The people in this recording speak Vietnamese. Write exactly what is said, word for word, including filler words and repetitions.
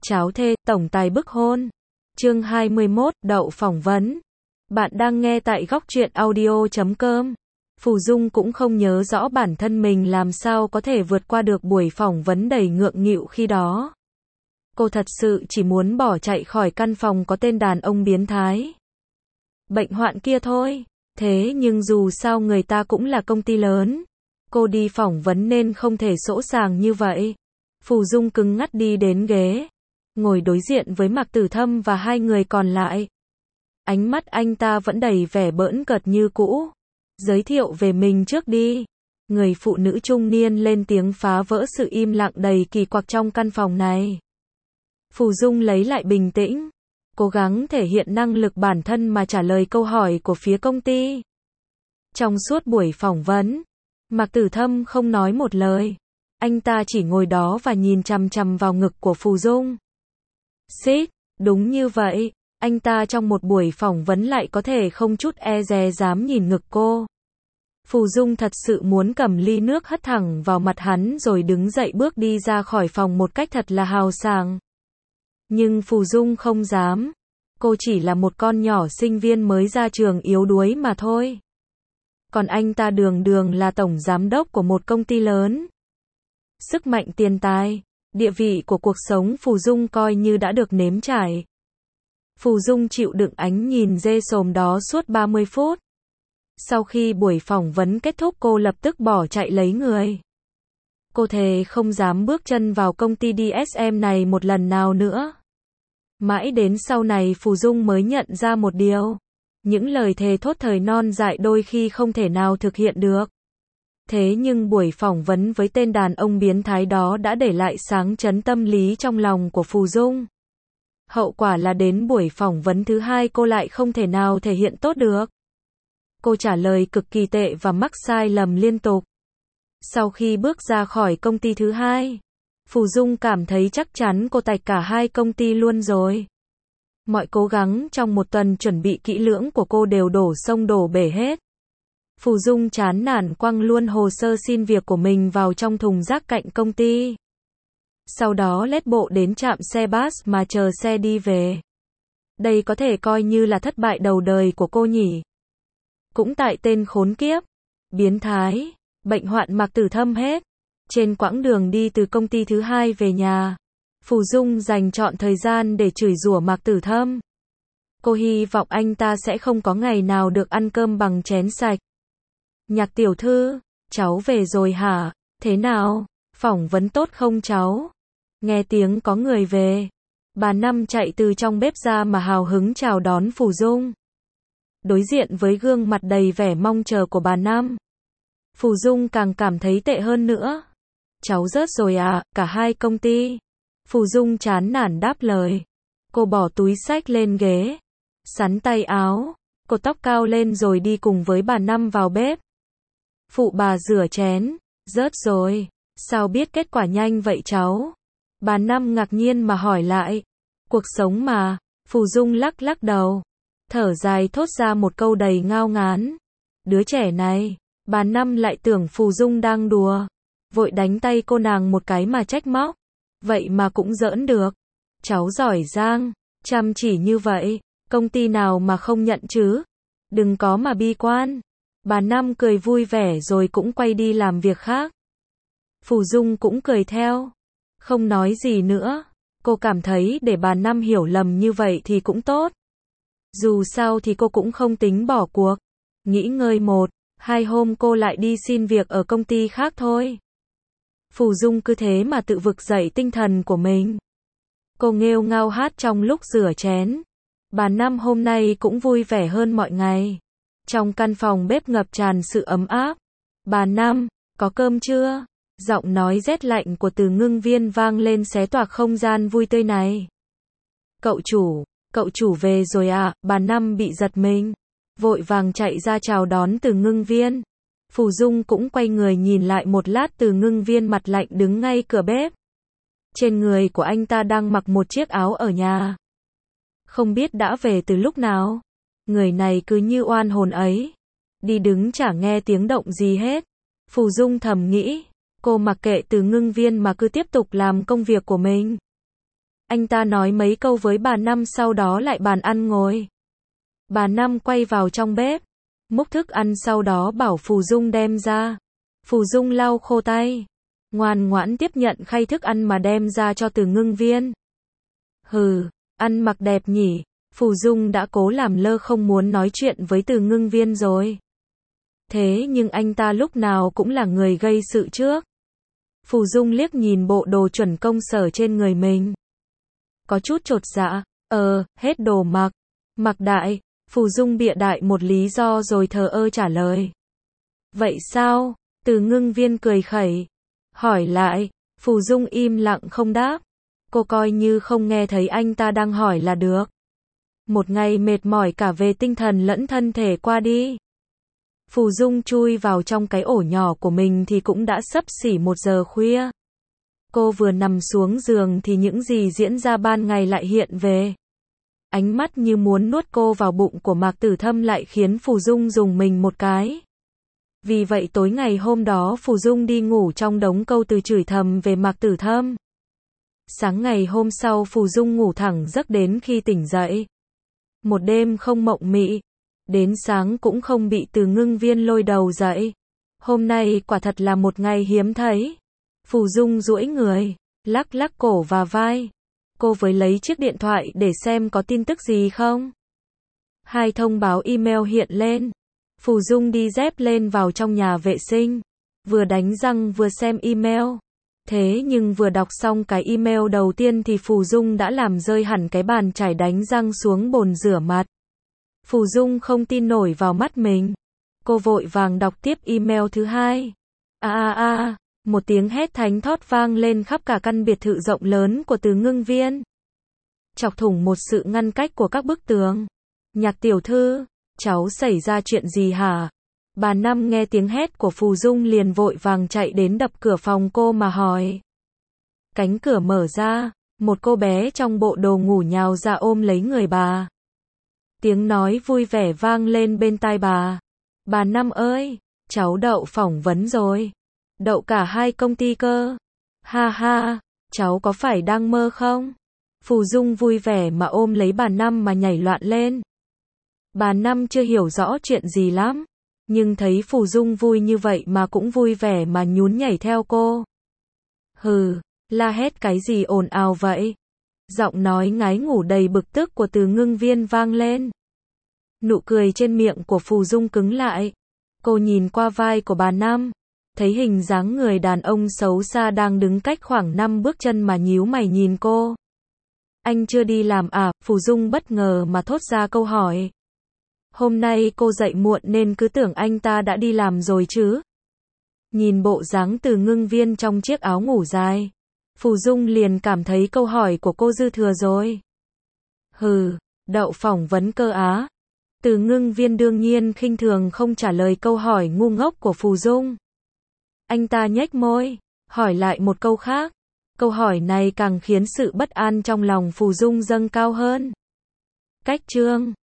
Cháo thê, tổng tài bức hôn. Chương hai mươi mốt, đậu phỏng vấn. Bạn đang nghe tại góc truyện audio chấm com. Phù Dung cũng không nhớ rõ bản thân mình làm sao có thể vượt qua được buổi phỏng vấn đầy ngượng nghịu khi đó. Cô thật sự chỉ muốn bỏ chạy khỏi căn phòng có tên đàn ông biến thái bệnh hoạn kia thôi. Thế nhưng dù sao người ta cũng là công ty lớn. Cô đi phỏng vấn nên không thể sỗ sàng như vậy. Phù Dung cứng ngắt đi đến ghế, ngồi đối diện với Mạc Tử Thâm và hai người còn lại. Ánh mắt anh ta vẫn đầy vẻ bỡn cợt như cũ. Giới thiệu về mình trước đi. Người phụ nữ trung niên lên tiếng phá vỡ sự im lặng đầy kỳ quặc trong căn phòng này. Phù Dung lấy lại bình tĩnh, cố gắng thể hiện năng lực bản thân mà trả lời câu hỏi của phía công ty. Trong suốt buổi phỏng vấn, Mạc Tử Thâm không nói một lời. Anh ta chỉ ngồi đó và nhìn chằm chằm vào ngực của Phù Dung. Xích, đúng như vậy, anh ta trong một buổi phỏng vấn lại có thể không chút e dè dám nhìn ngực cô. Phù Dung thật sự muốn cầm ly nước hất thẳng vào mặt hắn rồi đứng dậy bước đi ra khỏi phòng một cách thật là hào sảng. Nhưng Phù Dung không dám. Cô chỉ là một con nhỏ sinh viên mới ra trường yếu đuối mà thôi. Còn anh ta đường đường là tổng giám đốc của một công ty lớn. Sức mạnh tiền tài, địa vị của cuộc sống Phù Dung coi như đã được nếm trải. Phù Dung chịu đựng ánh nhìn dê sồm đó suốt ba mươi phút. Sau khi buổi phỏng vấn kết thúc cô lập tức bỏ chạy lấy người. Cô thề không dám bước chân vào công ty đê ét em này một lần nào nữa. Mãi đến sau này Phù Dung mới nhận ra một điều. Những lời thề thốt thời non dại đôi khi không thể nào thực hiện được. Thế nhưng buổi phỏng vấn với tên đàn ông biến thái đó đã để lại sáng chấn tâm lý trong lòng của Phù Dung. Hậu quả là đến buổi phỏng vấn thứ hai cô lại không thể nào thể hiện tốt được. Cô trả lời cực kỳ tệ và mắc sai lầm liên tục. Sau khi bước ra khỏi công ty thứ hai, Phù Dung cảm thấy chắc chắn cô tạch cả hai công ty luôn rồi. Mọi cố gắng trong một tuần chuẩn bị kỹ lưỡng của cô đều đổ sông đổ bể hết. Phù Dung chán nản quăng luôn hồ sơ xin việc của mình vào trong thùng rác cạnh công ty. Sau đó lết bộ đến trạm xe bus mà chờ xe đi về. Đây có thể coi như là thất bại đầu đời của cô nhỉ. Cũng tại tên khốn kiếp, biến thái, bệnh hoạn Mạc Tử Thâm hết. Trên quãng đường đi từ công ty thứ hai về nhà, Phù Dung dành trọn thời gian để chửi rủa Mạc Tử Thâm. Cô hy vọng anh ta sẽ không có ngày nào được ăn cơm bằng chén sạch. Nhạc tiểu thư, cháu về rồi hả? Thế nào? Phỏng vấn tốt không cháu? Nghe tiếng có người về. Bà Năm chạy từ trong bếp ra mà hào hứng chào đón Phù Dung. Đối diện với gương mặt đầy vẻ mong chờ của bà Năm, Phù Dung càng cảm thấy tệ hơn nữa. Cháu rớt rồi à, cả hai công ty. Phù Dung chán nản đáp lời. Cô bỏ túi xách lên ghế, sắn tay áo, cột tóc cao lên rồi đi cùng với bà Năm vào bếp. Phụ bà rửa chén. Rớt rồi, sao biết kết quả nhanh vậy cháu? Bà Năm ngạc nhiên mà hỏi lại. Cuộc sống mà. Phù Dung lắc lắc đầu, thở dài thốt ra một câu đầy ngao ngán. Đứa trẻ này. Bà Năm lại tưởng Phù Dung đang đùa, vội đánh tay cô nàng một cái mà trách móc. Vậy mà cũng giỡn được. Cháu giỏi giang, chăm chỉ như vậy, công ty nào mà không nhận chứ? Đừng có mà bi quan. Bà Năm cười vui vẻ rồi cũng quay đi làm việc khác. Phù Dung cũng cười theo, không nói gì nữa. Cô cảm thấy để bà Năm hiểu lầm như vậy thì cũng tốt. Dù sao thì cô cũng không tính bỏ cuộc. Nghỉ ngơi một, hai hôm cô lại đi xin việc ở công ty khác thôi. Phù Dung cứ thế mà tự vực dậy tinh thần của mình. Cô nghêu ngao hát trong lúc rửa chén. Bà Năm hôm nay cũng vui vẻ hơn mọi ngày. Trong căn phòng bếp ngập tràn sự ấm áp. Bà Năm, có cơm chưa? Giọng nói rét lạnh của Từ Ngưng Viên vang lên xé toạc không gian vui tươi này. Cậu chủ, cậu chủ về rồi à? Bà Năm bị giật mình, vội vàng chạy ra chào đón Từ Ngưng Viên. Phù Dung cũng quay người nhìn lại một lát Từ Ngưng Viên mặt lạnh đứng ngay cửa bếp. Trên người của anh ta đang mặc một chiếc áo ở nhà. Không biết đã về từ lúc nào. Người này cứ như oan hồn ấy. Đi đứng chả nghe tiếng động gì hết. Phù Dung thầm nghĩ. Cô mặc kệ Từ Ngưng Viên mà cứ tiếp tục làm công việc của mình. Anh ta nói mấy câu với bà Năm sau đó lại bàn ăn ngồi. Bà Năm quay vào trong bếp, múc thức ăn sau đó bảo Phù Dung đem ra. Phù Dung lau khô tay, ngoan ngoãn tiếp nhận khay thức ăn mà đem ra cho Từ Ngưng Viên. Hừ, ăn mặc đẹp nhỉ, Phù Dung đã cố làm lơ không muốn nói chuyện với Từ Ngưng Viên rồi. Thế nhưng anh ta lúc nào cũng là người gây sự trước. Phù Dung liếc nhìn bộ đồ chuẩn công sở trên người mình. Có chút chột dạ, ờ, hết đồ mặc. Mặc đại, Phù Dung bịa đại một lý do rồi thờ ơ trả lời. Vậy sao? Từ Ngưng Viên cười khẩy. Hỏi lại, Phù Dung im lặng không đáp. Cô coi như không nghe thấy anh ta đang hỏi là được. Một ngày mệt mỏi cả về tinh thần lẫn thân thể qua đi. Phù Dung chui vào trong cái ổ nhỏ của mình thì cũng đã xấp xỉ một giờ khuya. Cô vừa nằm xuống giường thì những gì diễn ra ban ngày lại hiện về. Ánh mắt như muốn nuốt cô vào bụng của Mạc Tử Thâm lại khiến Phù Dung rùng mình một cái. Vì vậy tối ngày hôm đó Phù Dung đi ngủ trong đống câu từ chửi thầm về Mạc Tử Thâm. Sáng ngày hôm sau Phù Dung ngủ thẳng giấc đến khi tỉnh dậy. Một đêm không mộng mị. Đến sáng cũng không bị Từ Ngưng Viên lôi đầu dậy. Hôm nay quả thật là một ngày hiếm thấy. Phù Dung duỗi người, lắc lắc cổ và vai. Cô với lấy chiếc điện thoại để xem có tin tức gì không. Hai thông báo email hiện lên. Phù Dung đi dép lên vào trong nhà vệ sinh. Vừa đánh răng vừa xem email. Thế nhưng vừa đọc xong cái email đầu tiên thì Phù Dung đã làm rơi hẳn cái bàn chải đánh răng xuống bồn rửa mặt. Phù Dung không tin nổi vào mắt mình. Cô vội vàng đọc tiếp email thứ hai. A a a, một tiếng hét thánh thót vang lên khắp cả căn biệt thự rộng lớn của Từ Ngưng Viên. Chọc thủng một sự ngăn cách của các bức tường. Nhạc tiểu thư, cháu xảy ra chuyện gì hả? Bà Năm nghe tiếng hét của Phù Dung liền vội vàng chạy đến đập cửa phòng cô mà hỏi. Cánh cửa mở ra, một cô bé trong bộ đồ ngủ nhào ra ôm lấy người bà. Tiếng nói vui vẻ vang lên bên tai bà. Bà Năm ơi, cháu đậu phỏng vấn rồi. Đậu cả hai công ty cơ. Ha ha, cháu có phải đang mơ không? Phù Dung vui vẻ mà ôm lấy bà Năm mà nhảy loạn lên. Bà Năm chưa hiểu rõ chuyện gì lắm. Nhưng thấy Phù Dung vui như vậy mà cũng vui vẻ mà nhún nhảy theo cô. Hừ, la hét cái gì ồn ào vậy? Giọng nói ngái ngủ đầy bực tức của Từ Ngưng Viên vang lên. Nụ cười trên miệng của Phù Dung cứng lại. Cô nhìn qua vai của bà Năm, thấy hình dáng người đàn ông xấu xa đang đứng cách khoảng năm bước chân mà nhíu mày nhìn cô. Anh chưa đi làm à? Phù Dung bất ngờ mà thốt ra câu hỏi. Hôm nay cô dậy muộn nên cứ tưởng anh ta đã đi làm rồi chứ. Nhìn bộ dáng Từ Ngưng Viên trong chiếc áo ngủ dài, Phù Dung liền cảm thấy câu hỏi của cô dư thừa rồi. Hừ, đậu phỏng vấn cơ á. Từ Ngưng Viên đương nhiên khinh thường không trả lời câu hỏi ngu ngốc của Phù Dung. Anh ta nhếch môi, hỏi lại một câu khác. Câu hỏi này càng khiến sự bất an trong lòng Phù Dung dâng cao hơn. Cách chương